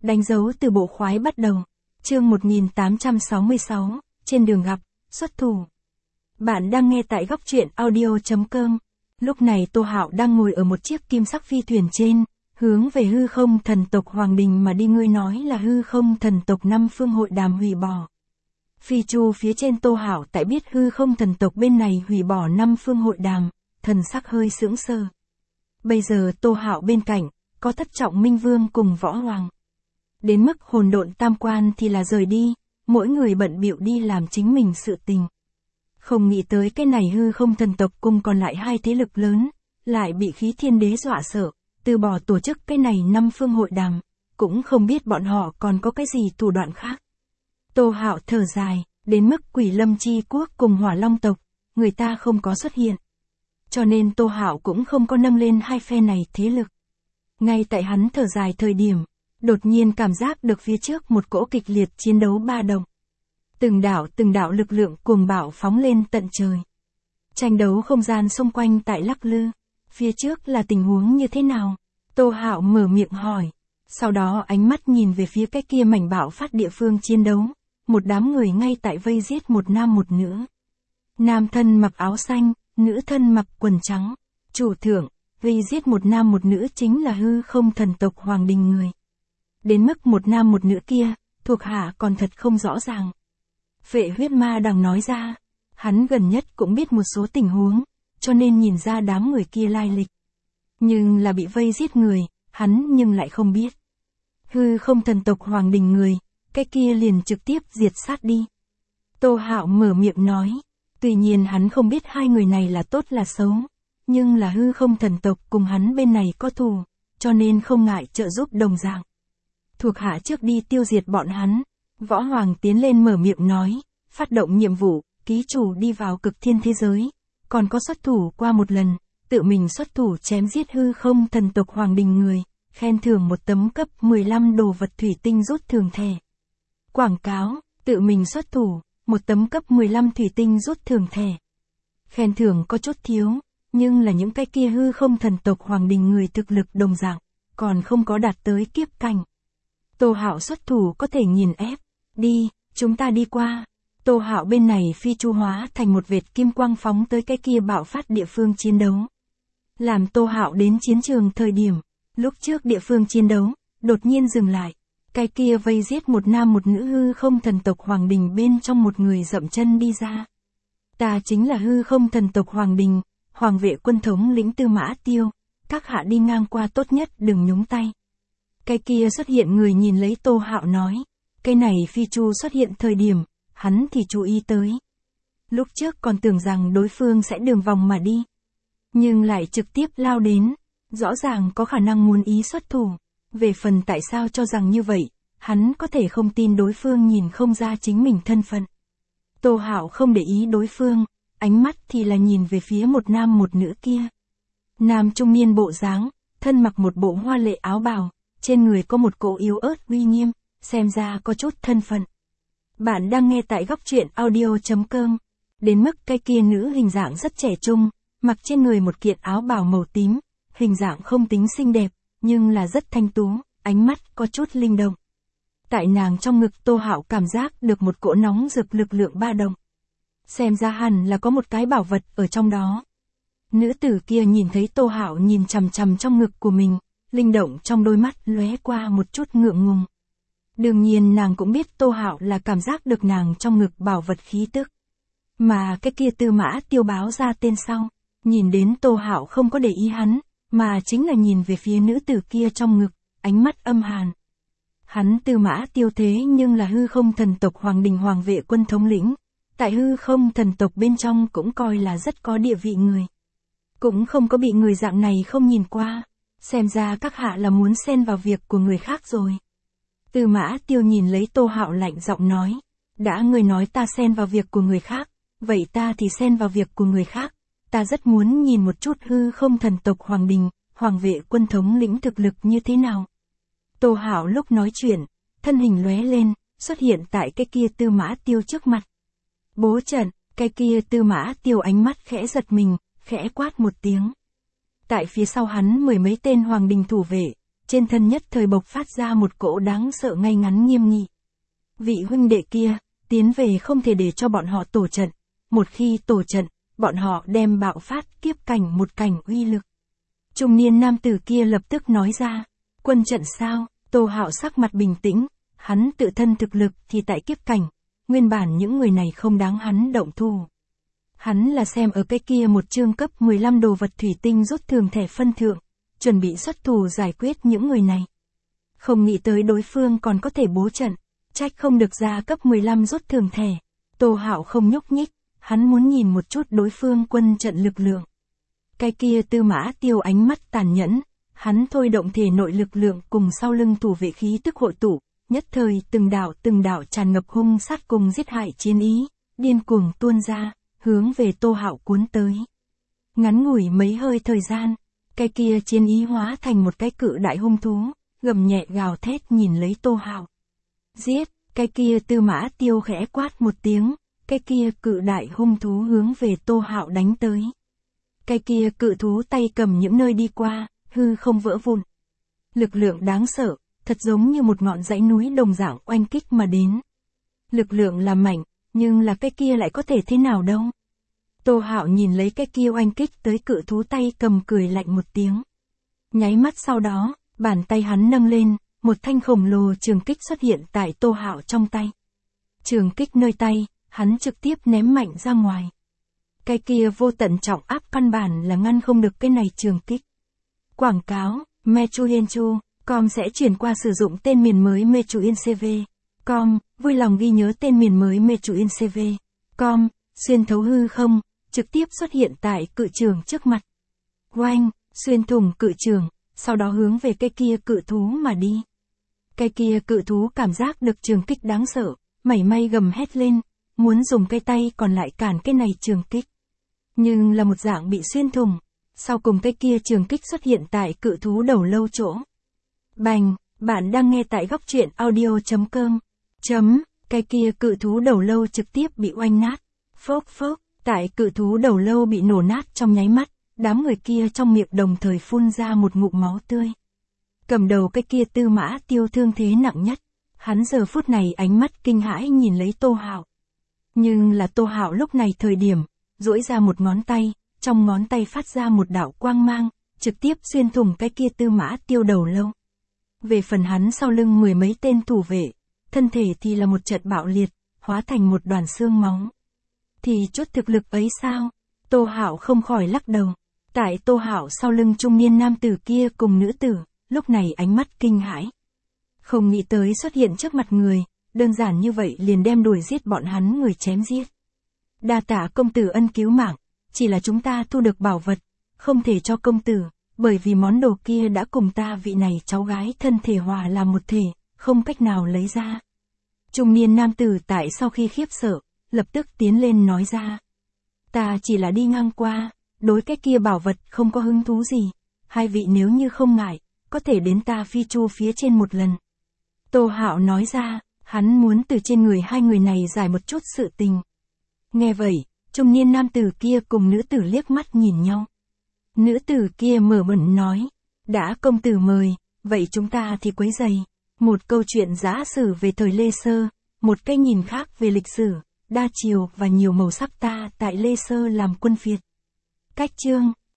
Đánh dấu từ bộ khoái bắt đầu. Chương 1866, trên đường gặp, xuất thủ. Bạn đang nghe tại góc truyện audio.com. Lúc này Tô Hạo đang ngồi ở một chiếc kim sắc phi thuyền trên, hướng về hư không thần tộc Hoàng Đình mà đi. Ngươi nói là hư không thần tộc Năm Phương hội đàm hủy bỏ. Phi chu phía trên Tô Hạo tại biết hư không thần tộc bên này hủy bỏ Năm Phương hội đàm, thần sắc hơi sững sờ. Bây giờ Tô Hạo bên cạnh, có Thất Trọng Minh Vương cùng Võ Hoàng. Đến mức hồn độn tam quan thì là rời đi, mỗi người bận bịu đi làm chính mình sự tình. Không nghĩ tới cái này hư không thần tộc cùng còn lại hai thế lực lớn, lại bị khí thiên đế dọa sợ, từ bỏ tổ chức cái này Năm Phương hội đàm, cũng không biết bọn họ còn có cái gì thủ đoạn khác. Tô Hạo thở dài, đến mức Quỷ Lâm Chi Quốc cùng Hỏa Long tộc, người ta không có xuất hiện. Cho nên Tô Hạo cũng không có nâng lên hai phe này thế lực. Ngay tại hắn thở dài thời điểm, đột nhiên cảm giác được phía trước một cỗ kịch liệt chiến đấu ba động. Từng đạo lực lượng cuồng bạo phóng lên tận trời. Tranh đấu không gian xung quanh tại lắc lư. Phía trước là tình huống như thế nào? Tô Hạo mở miệng hỏi. Sau đó ánh mắt nhìn về phía cái kia mảnh bạo phát địa phương chiến đấu. Một đám người ngay tại vây giết một nam một nữ. Nam thân mặc áo xanh, nữ thân mặc quần trắng. Chủ thượng, vây giết một nam một nữ chính là hư không thần tộc Hoàng Đình người. Đến mức một nam một nữ kia, thuộc hạ còn thật không rõ ràng. Phệ huyết ma đằng nói ra, hắn gần nhất cũng biết một số tình huống, cho nên nhìn ra đám người kia lai lịch. Nhưng là bị vây giết người, hắn nhưng lại không biết. Hư không thần tộc Hoàng Đình người, cái kia liền trực tiếp diệt sát đi. Tô Hạo mở miệng nói, tuy nhiên hắn không biết hai người này là tốt là xấu, nhưng là hư không thần tộc cùng hắn bên này có thù, cho nên không ngại trợ giúp đồng dạng. Thuộc hạ trước đi tiêu diệt bọn hắn. Võ Hoàng tiến lên mở miệng nói, phát động nhiệm vụ, ký chủ đi vào cực thiên thế giới, còn có xuất thủ qua một lần, tự mình xuất thủ chém giết hư không thần tộc Hoàng Đình người, khen thưởng một tấm cấp 15 đồ vật thủy tinh rút thường thẻ. Quảng cáo, tự mình xuất thủ, một tấm cấp 15 thủy tinh rút thường thẻ. Khen thưởng có chút thiếu, nhưng là những cái kia hư không thần tộc Hoàng Đình người thực lực đồng dạng, còn không có đạt tới kiếp cảnh. Tô Hạo xuất thủ có thể nghiền ép. Đi, chúng ta đi qua. Tô Hạo bên này phi chu hóa thành một vệt kim quang phóng tới cái kia bạo phát địa phương chiến đấu. Làm Tô Hạo đến chiến trường thời điểm, lúc trước địa phương chiến đấu, đột nhiên dừng lại. Cái kia vây giết một nam một nữ hư không thần tộc Hoàng Đình bên trong một người dậm chân đi ra. Ta chính là hư không thần tộc Hoàng Đình, Hoàng vệ quân thống lĩnh Tư Mã Tiêu, các hạ đi ngang qua tốt nhất đừng nhúng tay. Cái kia xuất hiện người nhìn lấy Tô Hạo nói. Cái này phi chu xuất hiện thời điểm, hắn thì chú ý tới. Lúc trước còn tưởng rằng đối phương sẽ đường vòng mà đi. Nhưng lại trực tiếp lao đến, rõ ràng có khả năng muốn ý xuất thủ. Về phần tại sao cho rằng như vậy, hắn có thể không tin đối phương nhìn không ra chính mình thân phận. Tô Hạo không để ý đối phương, ánh mắt thì là nhìn về phía một nam một nữ kia. Nam trung niên bộ dáng, thân mặc một bộ hoa lệ áo bào, trên người có một cỗ yếu ớt uy nghiêm. Xem ra có chút thân phận. Bạn đang nghe tại góc truyện audio.com. Đến mức cái kia nữ hình dạng rất trẻ trung, mặc trên người một kiện áo bào màu tím, hình dạng không tính xinh đẹp, nhưng là rất thanh tú, ánh mắt có chút linh động. Tại nàng trong ngực Tô Hạo cảm giác được một cỗ nóng rực lực lượng ba động. Xem ra hẳn là có một cái bảo vật ở trong đó. Nữ tử kia nhìn thấy Tô Hạo nhìn chằm chằm trong ngực của mình, linh động trong đôi mắt lóe qua một chút ngượng ngùng. Đương nhiên nàng cũng biết Tô Hạo là cảm giác được nàng trong ngực bảo vật khí tức. Mà cái kia Tư Mã Tiêu báo ra tên sau, nhìn đến Tô Hạo không có để ý hắn, mà chính là nhìn về phía nữ tử kia trong ngực, ánh mắt âm hàn. Hắn Tư Mã Tiêu thế nhưng là hư không thần tộc Hoàng Đình Hoàng vệ quân thống lĩnh, tại hư không thần tộc bên trong cũng coi là rất có địa vị người. Cũng không có bị người dạng này không nhìn qua, xem ra các hạ là muốn xen vào việc của người khác rồi. Tư Mã Tiêu nhìn lấy Tô Hạo lạnh giọng nói, đã ngươi nói ta xen vào việc của người khác, vậy ta thì xen vào việc của người khác, ta rất muốn nhìn một chút hư không thần tộc Hoàng Đình, Hoàng vệ quân thống lĩnh thực lực như thế nào. Tô Hạo lúc nói chuyện, thân hình lóe lên, xuất hiện tại cái kia Tư Mã Tiêu trước mặt. Bố trận, cái kia Tư Mã Tiêu ánh mắt khẽ giật mình, khẽ quát một tiếng. Tại phía sau hắn mười mấy tên Hoàng Đình thủ vệ, trên thân nhất thời bộc phát ra một cỗ đáng sợ ngay ngắn nghiêm nghị. Vị huynh đệ kia, tiến về không thể để cho bọn họ tổ trận, một khi tổ trận, bọn họ đem bạo phát kiếp cảnh một cảnh uy lực. Trung niên nam tử kia lập tức nói ra, quân trận sao? Tô Hạo sắc mặt bình tĩnh, hắn tự thân thực lực thì tại kiếp cảnh, nguyên bản những người này không đáng hắn động thủ. Hắn là xem ở cái kia một chương cấp 15 đồ vật thủy tinh rút thường thẻ phân thượng, chuẩn bị xuất thủ giải quyết những người này. Không nghĩ tới đối phương còn có thể bố trận, trách không được ra cấp 15 rút thường thẻ. Tô Hạo không nhúc nhích, hắn muốn nhìn một chút đối phương quân trận lực lượng. Cái kia Tư Mã Tiêu ánh mắt tàn nhẫn, hắn thôi động thể nội lực lượng cùng sau lưng thủ vệ khí tức hội tụ, nhất thời từng đạo tràn ngập hung sát cùng giết hại chiến ý, điên cuồng tuôn ra, hướng về Tô Hạo cuốn tới. Ngắn ngủi mấy hơi thời gian, cái kia chiến ý hóa thành một cái cự đại hung thú, gầm nhẹ gào thét nhìn lấy Tô Hạo. Giết, cái kia Tư Mã Tiêu khẽ quát một tiếng, cái kia cự đại hung thú hướng về Tô Hạo đánh tới. Cái kia cự thú tay cầm những nơi đi qua, hư không vỡ vụn. Lực lượng đáng sợ, thật giống như một ngọn dãy núi đồng dạng oanh kích mà đến. Lực lượng là mạnh, nhưng là cái kia lại có thể thế nào đâu. Tô Hạo nhìn lấy cái kia oanh kích tới cự thú tay cầm cười lạnh một tiếng. Nháy mắt sau đó, bàn tay hắn nâng lên, một thanh khổng lồ trường kích xuất hiện tại Tô Hạo trong tay. Trường kích nơi tay, hắn trực tiếp ném mạnh ra ngoài. Cái kia vô tận trọng áp căn bản là ngăn không được cái này trường kích. Quảng cáo, Mechuyenchu.com sẽ chuyển qua sử dụng tên miền mới Mechuyencv.com, vui lòng ghi nhớ tên miền mới Mechuyencv.com, xuyên thấu hư không, trực tiếp xuất hiện tại cự trường trước mặt. Oanh, xuyên thủng cự trường, sau đó hướng về cái kia cự thú mà đi. Cái kia cự thú cảm giác được trường kích đáng sợ, mảy may gầm hét lên, muốn dùng cái tay còn lại cản cái này trường kích. Nhưng là một dạng bị xuyên thủng, sau cùng cái kia trường kích xuất hiện tại cự thú đầu lâu chỗ. Bành, bạn đang nghe tại góc truyện audio.com. Cái kia cự thú đầu lâu trực tiếp bị oanh nát. Phốc, tại cự thú đầu lâu bị nổ nát trong nháy mắt, đám người kia trong miệng đồng thời phun ra một ngụm máu tươi. Cầm đầu cái kia Tư Mã Tiêu thương thế nặng nhất, hắn giờ phút này ánh mắt kinh hãi nhìn lấy Tô Hạo. Nhưng là Tô Hạo lúc này thời điểm, duỗi ra một ngón tay, trong ngón tay phát ra một đạo quang mang, trực tiếp xuyên thủng cái kia Tư Mã Tiêu đầu lâu. Về phần hắn sau lưng mười mấy tên thủ vệ, thân thể thì là một trận bạo liệt, hóa thành một đoàn xương máu. Thì chút thực lực ấy sao? Tô Hạo không khỏi lắc đầu. Tại Tô Hạo sau lưng trung niên nam tử kia cùng nữ tử, lúc này ánh mắt kinh hãi. Không nghĩ tới xuất hiện trước mặt người, đơn giản như vậy liền đem đuổi giết bọn hắn người chém giết. Đa tạ công tử ân cứu mạng, chỉ là chúng ta thu được bảo vật, không thể cho công tử, bởi vì món đồ kia đã cùng ta vị này cháu gái thân thể hòa làm một thể, không cách nào lấy ra. Trung niên nam tử tại sau khi khiếp sợ, lập tức tiến lên nói ra. Ta chỉ là đi ngang qua, đối cái kia bảo vật không có hứng thú gì, hai vị nếu như không ngại, có thể đến ta phi chu phía trên một lần. Tô Hạo nói ra, hắn muốn từ trên người hai người này giải một chút sự tình. Nghe vậy, trung niên nam tử kia cùng nữ tử liếc mắt nhìn nhau. Nữ tử kia mở miệng nói, đã công tử mời, vậy chúng ta thì quấy giày. Một câu chuyện giả sử về thời Lê Sơ, một cái nhìn khác về lịch sử, đa chiều và nhiều màu sắc ta tại Lê Sơ làm quân phiệt. Cách chương